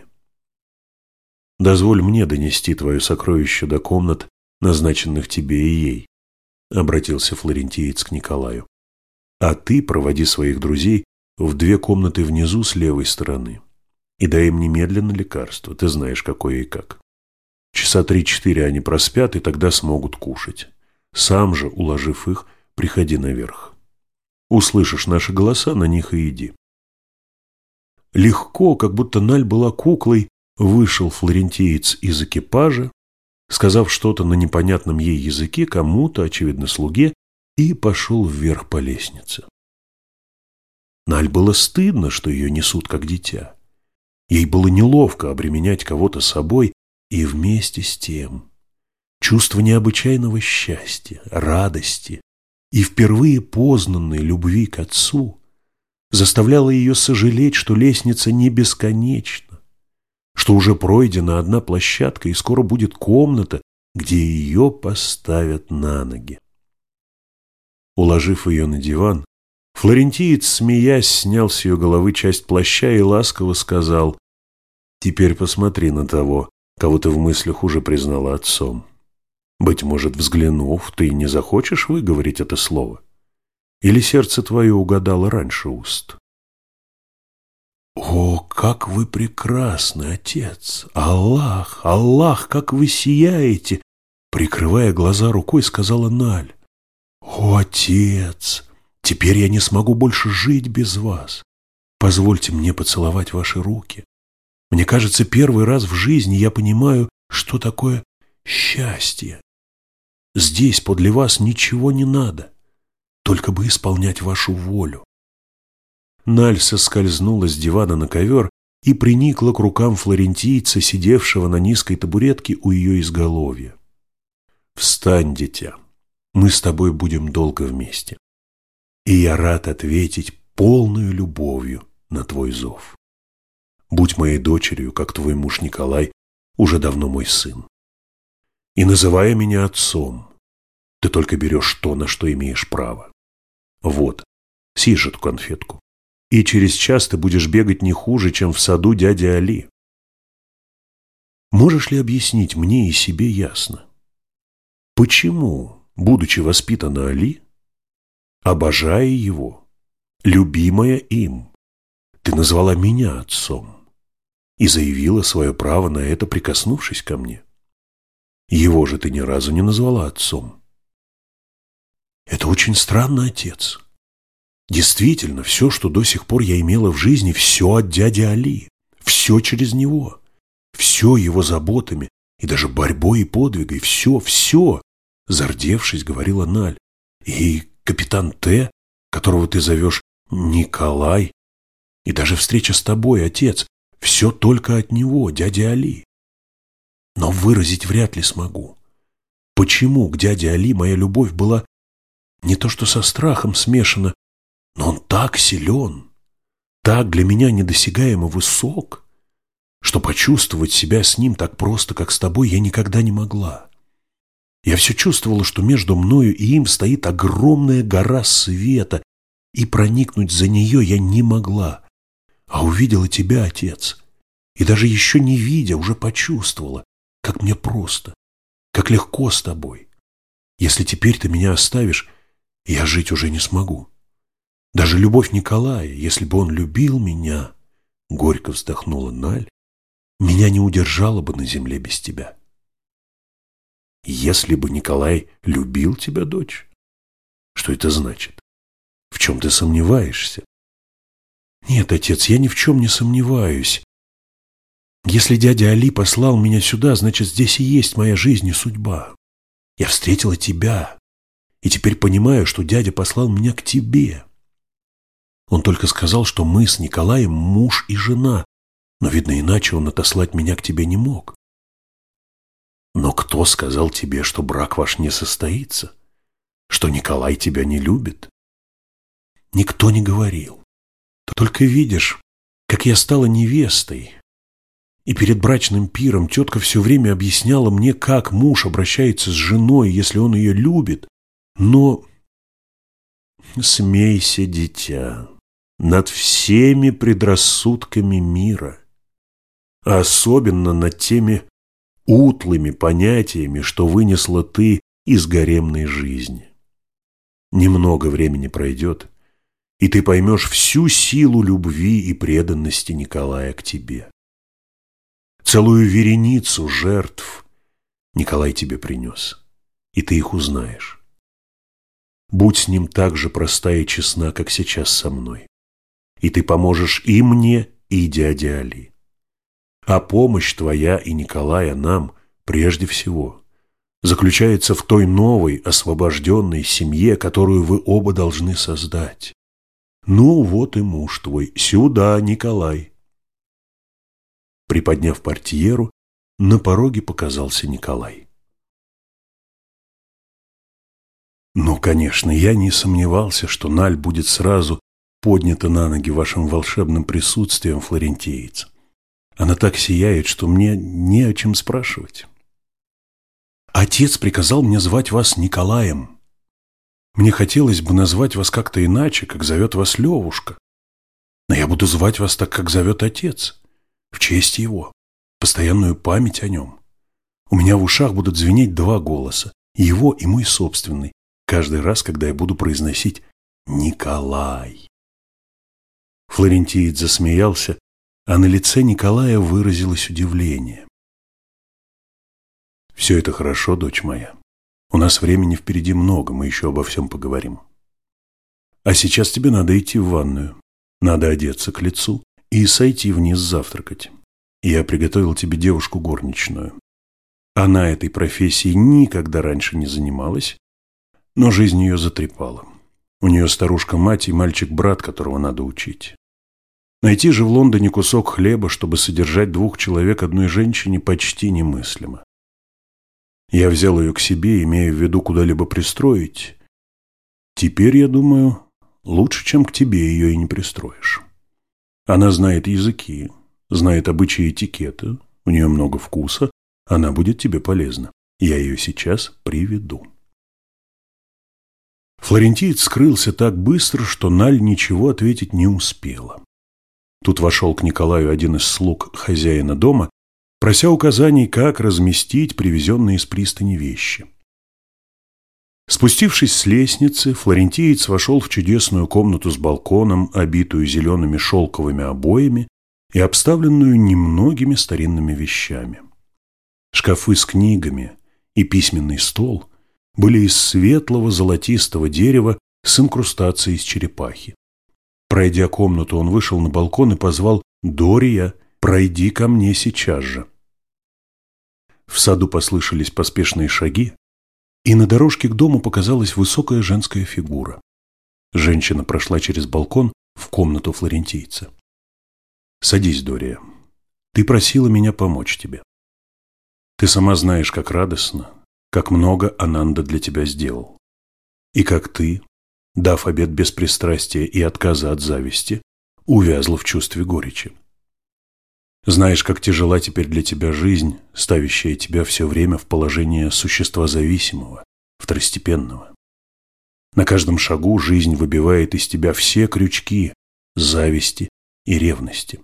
«Дозволь мне донести твое сокровище до комнат, назначенных тебе и ей», — обратился флорентиец к Николаю. «А ты проводи своих друзей в две комнаты внизу с левой стороны и дай им немедленно лекарство, ты знаешь, какое и как. Часа три-четыре они проспят, и тогда смогут кушать. Сам же, уложив их, приходи наверх. Услышишь наши голоса, на них и иди». Легко, как будто Наль была куклой, вышел флорентиец из экипажа, сказав что-то на непонятном ей языке кому-то, очевидно, слуге, и пошел вверх по лестнице. Наль было стыдно, что ее несут как дитя. Ей было неловко обременять кого-то собой, и вместе с тем чувство необычайного счастья, радости и впервые познанной любви к отцу заставляло ее сожалеть, что лестница не бесконечна, что уже пройдена одна площадка и скоро будет комната, где ее поставят на ноги. Уложив ее на диван, флорентиец, смеясь, снял с ее головы часть плаща и ласково сказал: «Теперь посмотри на того, кого ты в мыслях уже признала отцом. Быть может, взглянув, ты не захочешь выговорить это слово? Или сердце твое угадало раньше уст?» «О, как вы прекрасны, отец! Аллах, Аллах, как вы сияете!» прикрывая глаза рукой, сказала Наль: «О, отец, теперь я не смогу больше жить без вас. Позвольте мне поцеловать ваши руки. Мне кажется, первый раз в жизни я понимаю, что такое счастье. Здесь подле вас ничего не надо, только бы исполнять вашу волю». Наль соскользнула с дивана на ковер и приникла к рукам флорентийца, сидевшего на низкой табуретке у ее изголовья. «Встань, дитя, мы с тобой будем долго вместе, и я рад ответить полную любовью на твой зов. Будь моей дочерью, как твой муж Николай, уже давно мой сын. И называя меня отцом, ты только берешь то, на что имеешь право. Вот, съешь эту конфетку, и через час ты будешь бегать не хуже, чем в саду дяди Али. Можешь ли объяснить мне и себе ясно, почему, будучи воспитана Али, обожая его, любимая им, ты назвала меня отцом и заявила свое право на это, прикоснувшись ко мне? Его же ты ни разу не назвала отцом». «Это очень странно, отец. Действительно, все, что до сих пор я имела в жизни, все от дяди Али, все через него, все его заботами и даже борьбой и подвигой, все, все», зардевшись, говорила Наль. «И капитан Т, которого ты зовешь Николай, и даже встреча с тобой, отец, все только от него, дяди Али. Но выразить вряд ли смогу. Почему к дяде Али моя любовь была не то что со страхом смешана, но он так силен, так для меня недосягаемо высок, что почувствовать себя с ним так просто, как с тобой, я никогда не могла. Я все чувствовала, что между мною и им стоит огромная гора света, и проникнуть за нее я не могла. А увидела тебя, отец, и даже еще не видя, уже почувствовала, как мне просто, как легко с тобой. Если теперь ты меня оставишь, я жить уже не смогу. Даже любовь Николая, если бы он любил меня, — горько вздохнула Наль, — меня не удержала бы на земле без тебя». «Если бы Николай любил тебя, дочь? Что это значит? В чем ты сомневаешься?» «Нет, отец, я ни в чем не сомневаюсь. Если дядя Али послал меня сюда, значит, здесь и есть моя жизнь и судьба. Я встретила тебя, и теперь понимаю, что дядя послал меня к тебе. Он только сказал, что мы с Николаем муж и жена, но, видно, иначе он отослать меня к тебе не мог. Но кто сказал тебе, что брак ваш не состоится? Что Николай тебя не любит?» «Никто не говорил. Только видишь, как я стала невестой, и перед брачным пиром тетка все время объясняла мне, как муж обращается с женой, если он ее любит, но...» «Смейся, дитя, над всеми предрассудками мира, а особенно над теми утлыми понятиями, что вынесла ты из гаремной жизни. Немного времени пройдет, и ты поймешь всю силу любви и преданности Николая к тебе. Целую вереницу жертв Николай тебе принес, и ты их узнаешь. Будь с ним так же проста и честна, как сейчас со мной, и ты поможешь и мне, и дяде Али. А помощь твоя и Николая нам, прежде всего, заключается в той новой, освобожденной семье, которую вы оба должны создать. Ну, вот и муж твой. Сюда, Николай!» Приподняв портьеру, на пороге показался Николай. «Ну, конечно, я не сомневался, что Наль будет сразу поднята на ноги вашим волшебным присутствием, флорентиец. Она так сияет, что мне не о чем спрашивать. Отец приказал мне звать вас Николаем. Мне хотелось бы назвать вас как-то иначе, как зовет вас Левушка. Но я буду звать вас так, как зовет отец, в честь его, постоянную память о нем. У меня в ушах будут звенеть два голоса, его и мой собственный, каждый раз, когда я буду произносить «Николай». Флорентиец засмеялся, а на лице Николая выразилось удивление. Все это хорошо, дочь моя. У нас времени впереди много, мы еще обо всем поговорим. А сейчас тебе надо идти в ванную. Надо одеться к лицу и сойти вниз завтракать. Я приготовил тебе девушку горничную. Она этой профессией никогда раньше не занималась, но жизнь ее затрепала. У нее старушка-мать и мальчик-брат, которого надо учить. Найти же в Лондоне кусок хлеба, чтобы содержать двух человек одной женщине, почти немыслимо. Я взял ее к себе, имея в виду куда-либо пристроить. Теперь, я думаю, лучше, чем к тебе, ее и не пристроишь. Она знает языки, знает обычаи этикета, у нее много вкуса, она будет тебе полезна. Я ее сейчас приведу. Флорентиец скрылся так быстро, что Наль ничего ответить не успела. Тут вошел к Николаю один из слуг хозяина дома, прося указаний, как разместить привезенные из пристани вещи. Спустившись с лестницы, флорентиец вошел в чудесную комнату с балконом, обитую зелеными шелковыми обоями и обставленную немногими старинными вещами. Шкафы с книгами и письменный стол были из светлого золотистого дерева с инкрустацией из черепахи. Пройдя комнату, он вышел на балкон и позвал: «Дория, пройди ко мне сейчас же». В саду послышались поспешные шаги, и на дорожке к дому показалась высокая женская фигура. Женщина прошла через балкон в комнату флорентийца. «Садись, Дория. Ты просила меня помочь тебе. Ты сама знаешь, как радостно, как много Ананда для тебя сделал. И как ты, дав обет беспристрастия и отказа от зависти, увязла в чувстве горечи. Знаешь, как тяжела теперь для тебя жизнь, ставящая тебя все время в положение существа зависимого, второстепенного. На каждом шагу жизнь выбивает из тебя все крючки зависти и ревности.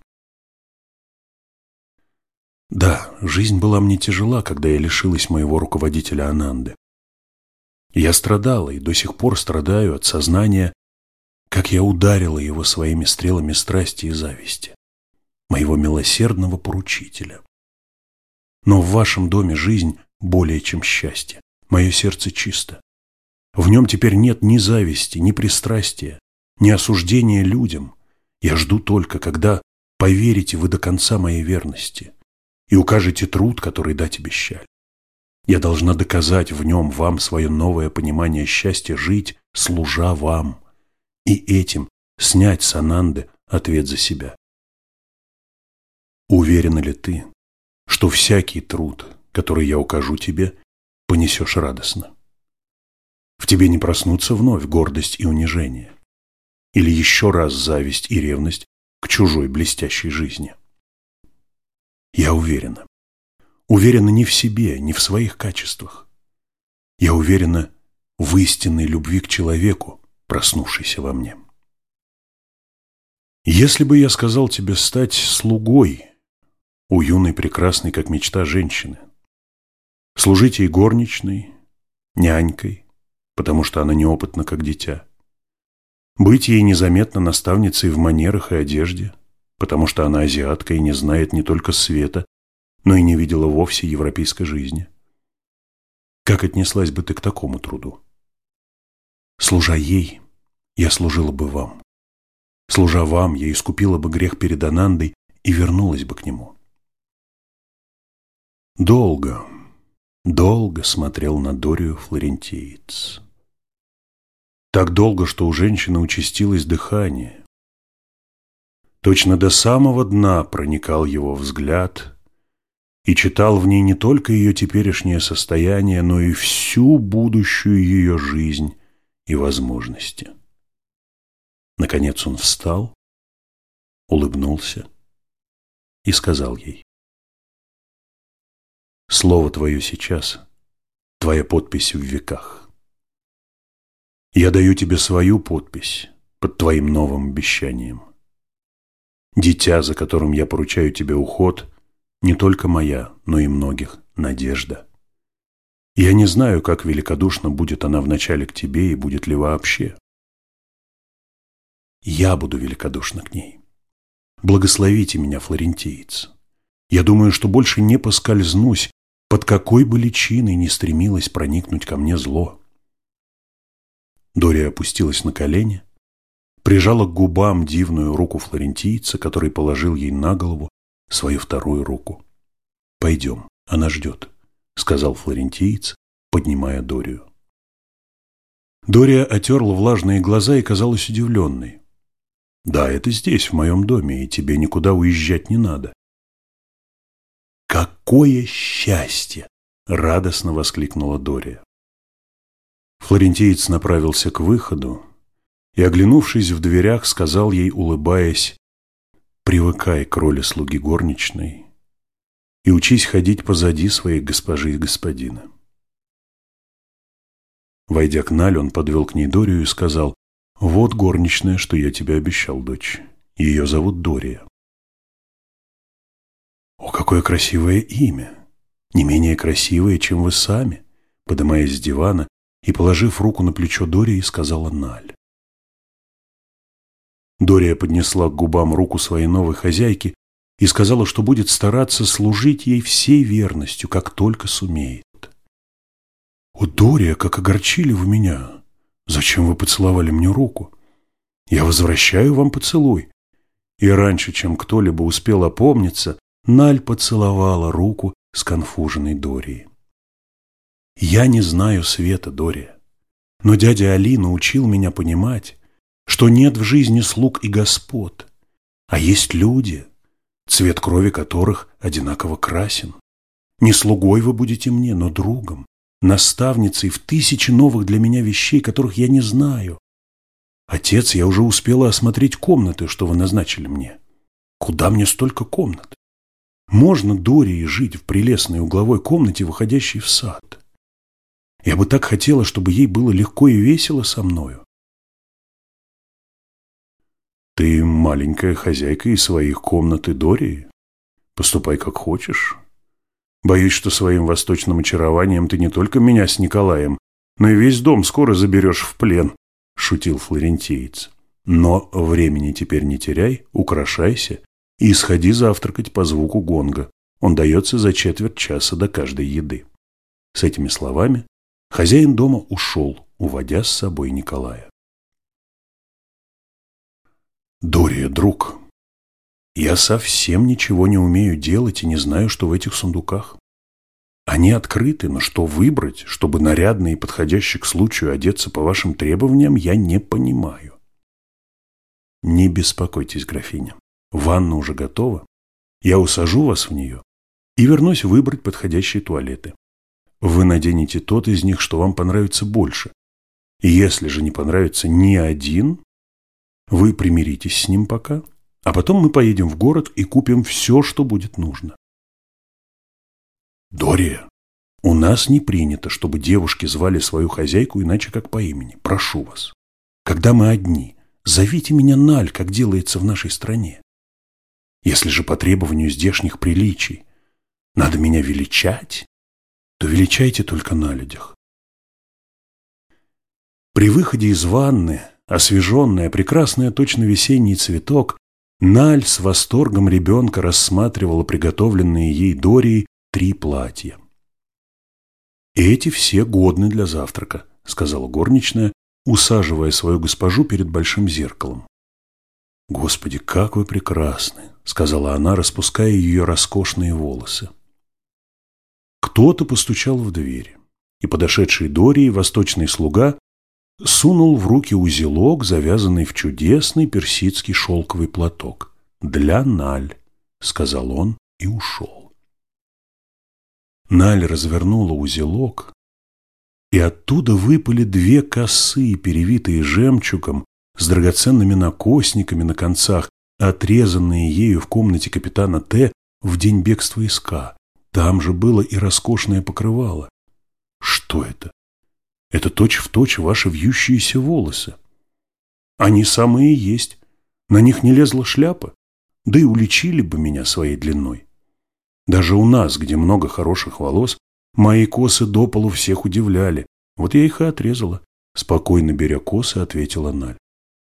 Да, жизнь была мне тяжела, когда я лишилась моего руководителя Ананды. Я страдала и до сих пор страдаю от сознания, как я ударила его своими стрелами страсти и зависти, моего милосердного поручителя. Но в вашем доме жизнь более чем счастье. Мое сердце чисто. В нем теперь нет ни зависти, ни пристрастия, ни осуждения людям. Я жду только, когда поверите вы до конца моей верности и укажете труд, который дать обещали. Я должна доказать в нем вам свое новое понимание счастья, жить, служа вам, и этим снять с Ананды ответ за себя. Уверена ли ты, что всякий труд, который я укажу тебе, понесешь радостно? В тебе не проснутся вновь гордость и унижение, или еще раз зависть и ревность к чужой блестящей жизни? Я уверена. Уверена не в себе, не в своих качествах. Я уверена в истинной любви к человеку, проснувшейся во мне. Если бы я сказал тебе стать слугой у юной прекрасной, как мечта, женщины, служить ей горничной, нянькой, потому что она неопытна, как дитя, быть ей незаметно наставницей в манерах и одежде, потому что она азиатка и не знает не только света, но и не видела вовсе европейской жизни. Как отнеслась бы ты к такому труду? Служа ей, я служила бы вам. Служа вам, я искупила бы грех перед Анандой и вернулась бы к нему. Долго, долго смотрел на Дорию флорентиец. Так долго, что у женщины участилось дыхание. Точно до самого дна проникал его взгляд и читал в ней не только ее теперешнее состояние, но и всю будущую ее жизнь и возможности. Наконец он встал, улыбнулся и сказал ей: «Слово твое сейчас, твоя подпись в веках. Я даю тебе свою подпись под твоим новым обещанием. Дитя, за которым я поручаю тебе уход, не только моя, но и многих надежда. Я не знаю, как великодушно будет она вначале к тебе и будет ли вообще. Я буду великодушна к ней. Благословите меня, флорентиец. Я думаю, что больше не поскользнусь под какой бы личиной ни стремилось проникнуть ко мне зло. Дория опустилась на колени, прижала к губам дивную руку флорентийца, который положил ей на голову свою вторую руку. «Пойдем, она ждет», — сказал флорентиец, поднимая Дорию. Дория отерла влажные глаза и казалась удивленной. «Да, это здесь, в моем доме, и тебе никуда уезжать не надо». «Какое счастье!» — радостно воскликнула Дория. Флорентиец направился к выходу и, оглянувшись в дверях, сказал ей, улыбаясь: «Привыкай к роли слуги горничной и учись ходить позади своей госпожи и господина». Войдя к Наль, он подвел к ней Дорию и сказал: «Вот горничная, что я тебе обещал, дочь. Ее зовут Дория». «О, какое красивое имя! Не менее красивое, чем вы сами», — поднимаясь с дивана и положив руку на плечо Дории, сказала Наль. Дория поднесла к губам руку своей новой хозяйки и сказала, что будет стараться служить ей всей верностью, как только сумеет. «О, Дория, как огорчили вы меня! Зачем вы поцеловали мне руку? Я возвращаю вам поцелуй». И раньше, чем кто-либо успел опомниться, Наль поцеловала руку сконфуженной Дории. «Я не знаю света, Дория, но дядя Али научил меня понимать, что нет в жизни слуг и господ, а есть люди, цвет крови которых одинаково красен. Не слугой вы будете мне, но другом, наставницей в тысячи новых для меня вещей, которых я не знаю. Отец, я уже успела осмотреть комнаты, что вы назначили мне. Куда мне столько комнат? Можно Дории жить в прелестной угловой комнате, выходящей в сад? Я бы так хотела, чтобы ей было легко и весело со мною». «Ты маленькая хозяйка и своих комнат и Дории. Поступай как хочешь. Боюсь, что своим восточным очарованием ты не только меня с Николаем, но и весь дом скоро заберешь в плен», — шутил флорентиец. «Но времени теперь не теряй, украшайся и сходи завтракать по звуку гонга. Он дается за четверть часа до каждой еды». С этими словами хозяин дома ушел, уводя с собой Николая. «Дория, друг, я совсем ничего не умею делать и не знаю, что в этих сундуках. Они открыты, но что выбрать, чтобы нарядно и подходяще к случаю одеться по вашим требованиям, я не понимаю». «Не беспокойтесь, графиня, ванна уже готова. Я усажу вас в нее и вернусь выбрать подходящие туалеты. Вы наденете тот из них, что вам понравится больше. И если же не понравится ни один, вы примиритесь с ним пока, а потом мы поедем в город и купим все, что будет нужно». «Дория, у нас не принято, чтобы девушки звали свою хозяйку иначе как по имени. Прошу вас, когда мы одни, зовите меня Наль, как делается в нашей стране. Если же по требованию здешних приличий надо меня величать, то величайте только на людях». При выходе из ванны, освеженная, прекрасная, точно весенний цветок, Наль с восторгом ребенка рассматривала приготовленные ей Дорией три платья. «Эти все годны для завтрака», — сказала горничная, усаживая свою госпожу перед большим зеркалом. «Господи, как вы прекрасны», — сказала она, распуская ее роскошные волосы. Кто-то постучал в дверь, и подошедший Дории восточный слуга сунул в руки узелок, завязанный в чудесный персидский шелковый платок. «Для Наль», — сказал он и ушел. Наль развернула узелок, и оттуда выпали две косы, перевитые жемчугом, с драгоценными накосниками на концах, отрезанные ею в комнате капитана Т в день бегства из Ка. Там же было и роскошное покрывало. Что это? Это точь-в-точь ваши вьющиеся волосы. Они самые и есть. На них не лезла шляпа, да и уличили бы меня своей длиной. Даже у нас, где много хороших волос, мои косы до полу всех удивляли. Вот я их и отрезала. Спокойно беря косы, ответила Наль.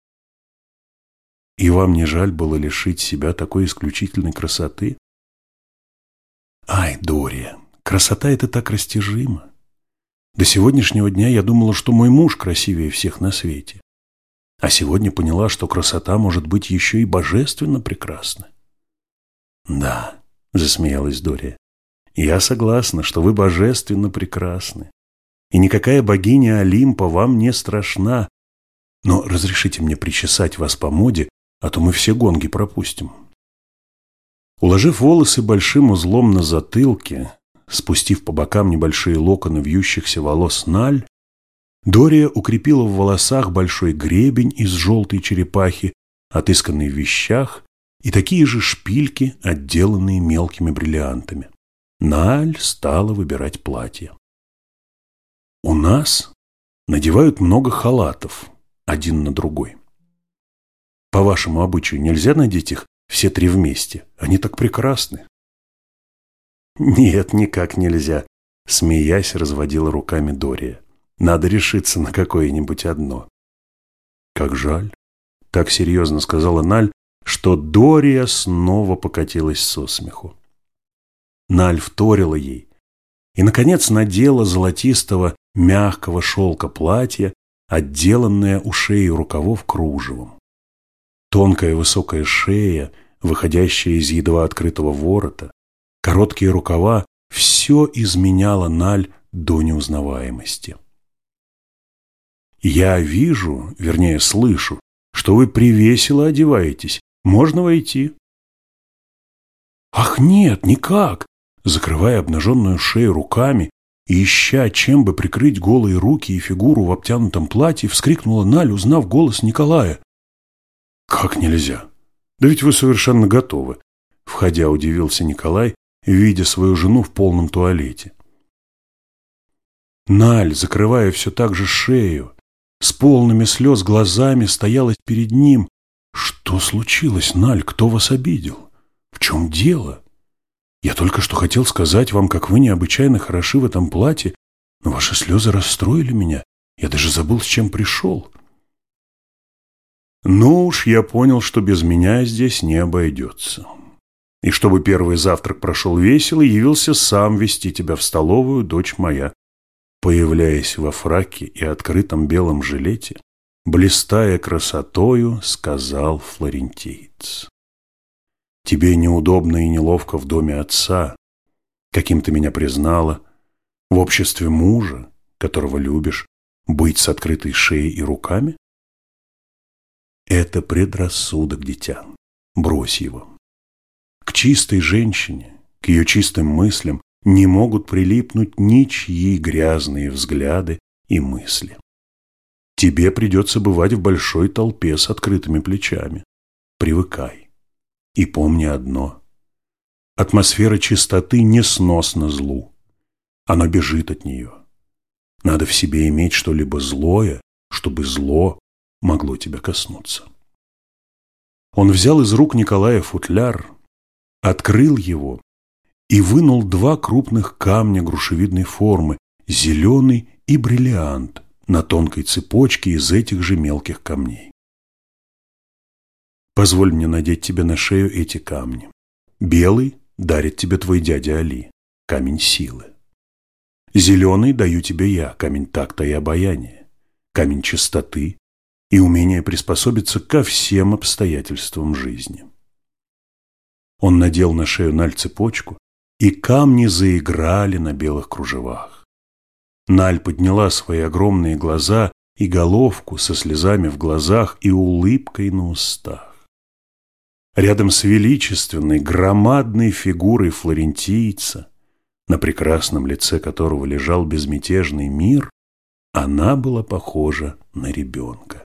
И вам не жаль было лишить себя такой исключительной красоты? Ай, Дория, красота – это так растяжимо. До сегодняшнего дня я думала, что мой муж красивее всех на свете. А сегодня поняла, что красота может быть еще и божественно прекрасна. Да, засмеялась Дория, я согласна, что вы божественно прекрасны. И никакая богиня Олимпа вам не страшна. Но разрешите мне причесать вас по моде, а то мы все гонги пропустим. Уложив волосы большим узлом на затылке, спустив по бокам небольшие локоны вьющихся волос Наль, Дория укрепила в волосах большой гребень из желтой черепахи, отысканный в вещах, и такие же шпильки, отделанные мелкими бриллиантами. Наль стала выбирать платье. У нас надевают много халатов, один на другой. По вашему обычаю нельзя надеть их все три вместе? Они так прекрасны. Нет, никак нельзя, смеясь, разводила руками Дория. Надо решиться на какое-нибудь одно. Как жаль, так серьезно сказала Наль, что Дория снова покатилась со смеху. Наль вторила ей и, наконец, надела золотистого мягкого шелка платье, отделанное у шеи рукавов кружевом. Тонкая высокая шея, выходящая из едва открытого ворота, короткие рукава – все изменяло Наль до неузнаваемости. «Я вижу, вернее, слышу, что вы привесело одеваетесь. Можно войти?» «Ах, нет, никак!» Закрывая обнаженную шею руками и ища, чем бы прикрыть голые руки и фигуру в обтянутом платье, вскрикнула Наль, узнав голос Николая. «Как нельзя? Да ведь вы совершенно готовы!» Входя, удивился Николай, видя свою жену в полном туалете. Наль, закрывая все так же шею, с полными слез глазами стояла перед ним. «Что случилось, Наль? Кто вас обидел? В чем дело? Я только что хотел сказать вам, как вы необычайно хороши в этом платье, но ваши слезы расстроили меня. Я даже забыл, с чем пришел». «Ну уж я понял, что без меня здесь не обойдется. И чтобы первый завтрак прошел весело, явился сам вести тебя в столовую, дочь моя». Появляясь во фраке и открытом белом жилете, блистая красотою, сказал флорентиец: «Тебе неудобно и неловко в доме отца, каким ты меня признала, в обществе мужа, которого любишь, быть с открытой шеей и руками? Это предрассудок, дитя, брось его. К чистой женщине, к ее чистым мыслям не могут прилипнуть ничьи грязные взгляды и мысли. Тебе придется бывать в большой толпе с открытыми плечами. Привыкай. И помни одно. Атмосфера чистоты несносна злу. Она бежит от нее. Надо в себе иметь что-либо злое, чтобы зло могло тебя коснуться». Он взял из рук Николая футляр, открыл его и вынул два крупных камня грушевидной формы, зеленый и бриллиант, на тонкой цепочке из этих же мелких камней. «Позволь мне надеть тебе на шею эти камни. Белый дарит тебе твой дядя Али, камень силы. Зеленый даю тебе я, камень такта и обаяния, камень чистоты и умения приспособиться ко всем обстоятельствам жизни». Он надел на шею Наль цепочку, и камни заиграли на белых кружевах. Наль подняла свои огромные глаза и головку со слезами в глазах и улыбкой на устах. Рядом с величественной, громадной фигурой флорентийца, на прекрасном лице которого лежал безмятежный мир, она была похожа на ребенка.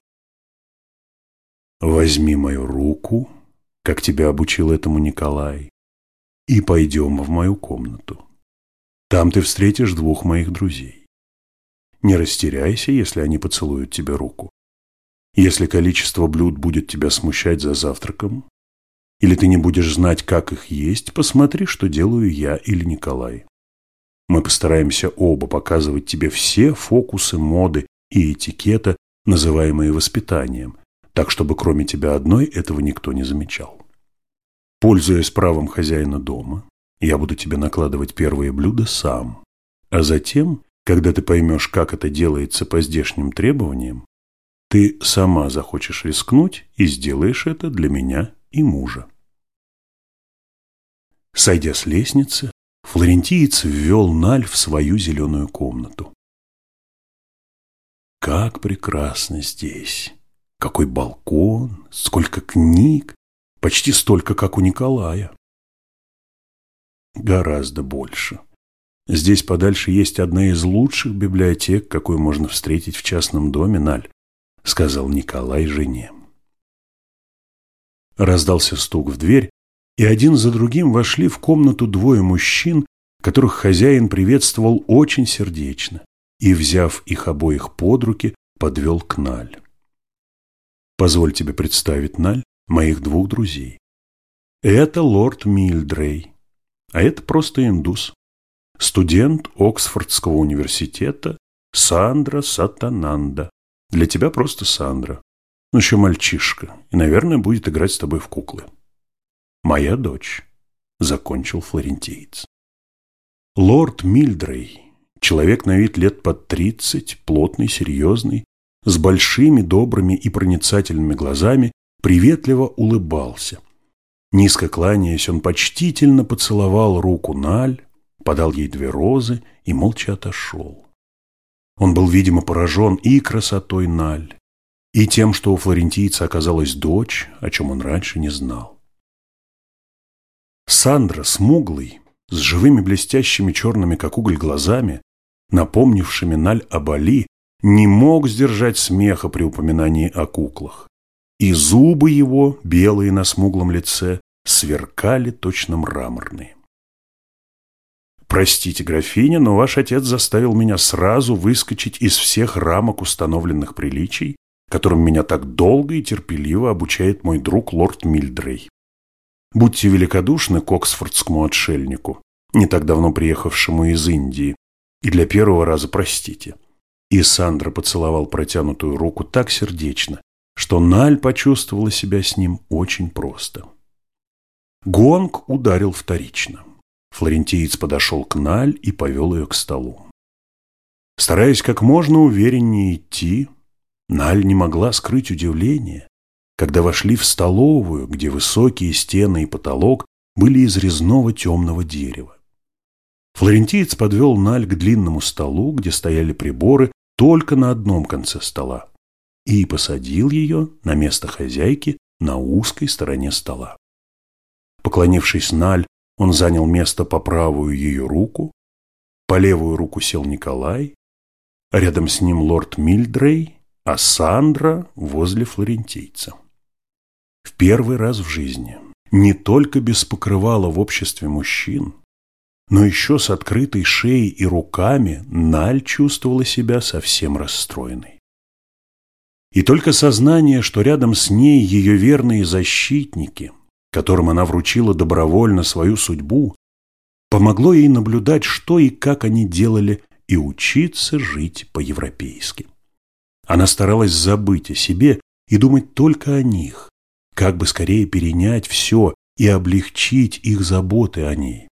«Возьми мою руку, как тебя обучил этому Николай, и пойдем в мою комнату. Там ты встретишь двух моих друзей. Не растеряйся, если они поцелуют тебе руку. Если количество блюд будет тебя смущать за завтраком, или ты не будешь знать, как их есть, посмотри, что делаю я или Николай. Мы постараемся оба показывать тебе все фокусы моды и этикета, называемые воспитанием, так, чтобы кроме тебя одной этого никто не замечал. Пользуясь правом хозяина дома, Я буду тебе накладывать первые блюда сам, а затем, когда ты поймешь, как это делается по здешним требованиям, ты сама захочешь рискнуть и сделаешь это для меня и мужа». Сойдя с лестницы, флорентиец ввел Наль в свою зеленую комнату. Как прекрасно здесь! Какой балкон, сколько книг, почти столько, как у Николая. Гораздо больше. Здесь подальше есть одна из лучших библиотек, какую можно встретить в частном доме, Наль, сказал Николай жене. Раздался стук в дверь, и один за другим вошли в комнату двое мужчин, которых хозяин приветствовал очень сердечно, и, взяв их обоих под руки, подвел к Наль. «Позволь тебе представить, Наль, моих двух друзей. Это лорд Мильдрей, а это просто индус, студент Оксфордского университета Сандра Сатананда. Для тебя просто Сандра. Он еще мальчишка и, наверное, будет играть с тобой в куклы. Моя дочь», — закончил флорентиец. Лорд Мильдрей, человек на вид лет под тридцать, плотный, серьезный, с большими, добрыми и проницательными глазами, приветливо улыбался. Низко кланяясь, он почтительно поцеловал руку Наль, подал ей две розы и молча отошел. Он был, видимо, поражен и красотой Наль, и тем, что у флорентийца оказалась дочь, о чем он раньше не знал. Сандра, смуглый, с живыми блестящими черными, как уголь, глазами, напомнившими Наль об Али, не мог сдержать смеха при упоминании о куклах, и зубы его, белые на смуглом лице, сверкали точно мраморные. «Простите, графиня, но ваш отец заставил меня сразу выскочить из всех рамок установленных приличий, которым меня так долго и терпеливо обучает мой друг лорд Мильдрей. Будьте великодушны к оксфордскому отшельнику, не так давно приехавшему из Индии, и для первого раза простите». И Сандра поцеловал протянутую руку так сердечно, что Наль почувствовала себя с ним очень просто. Гонг ударил вторично. Флорентиец подошел к Наль и повел ее к столу. Стараясь как можно увереннее идти, Наль не могла скрыть удивление, когда вошли в столовую, где высокие стены и потолок были из резного темного дерева. Флорентиец подвел Наль к длинному столу, где стояли приборы только на одном конце стола, и посадил ее на место хозяйки на узкой стороне стола. Поклонившись Наль, он занял место по правую ее руку, по левую руку сел Николай, а рядом с ним лорд Мильдрей, а Сандра возле флорентийца. В первый раз в жизни не только без покрывала в обществе мужчин, но еще с открытой шеей и руками Наль чувствовала себя совсем расстроенной. И только сознание, что рядом с ней ее верные защитники, которым она вручила добровольно свою судьбу, помогло ей наблюдать, что и как они делали, и учиться жить по-европейски. Она старалась забыть о себе и думать только о них, как бы скорее перенять все и облегчить их заботы о ней.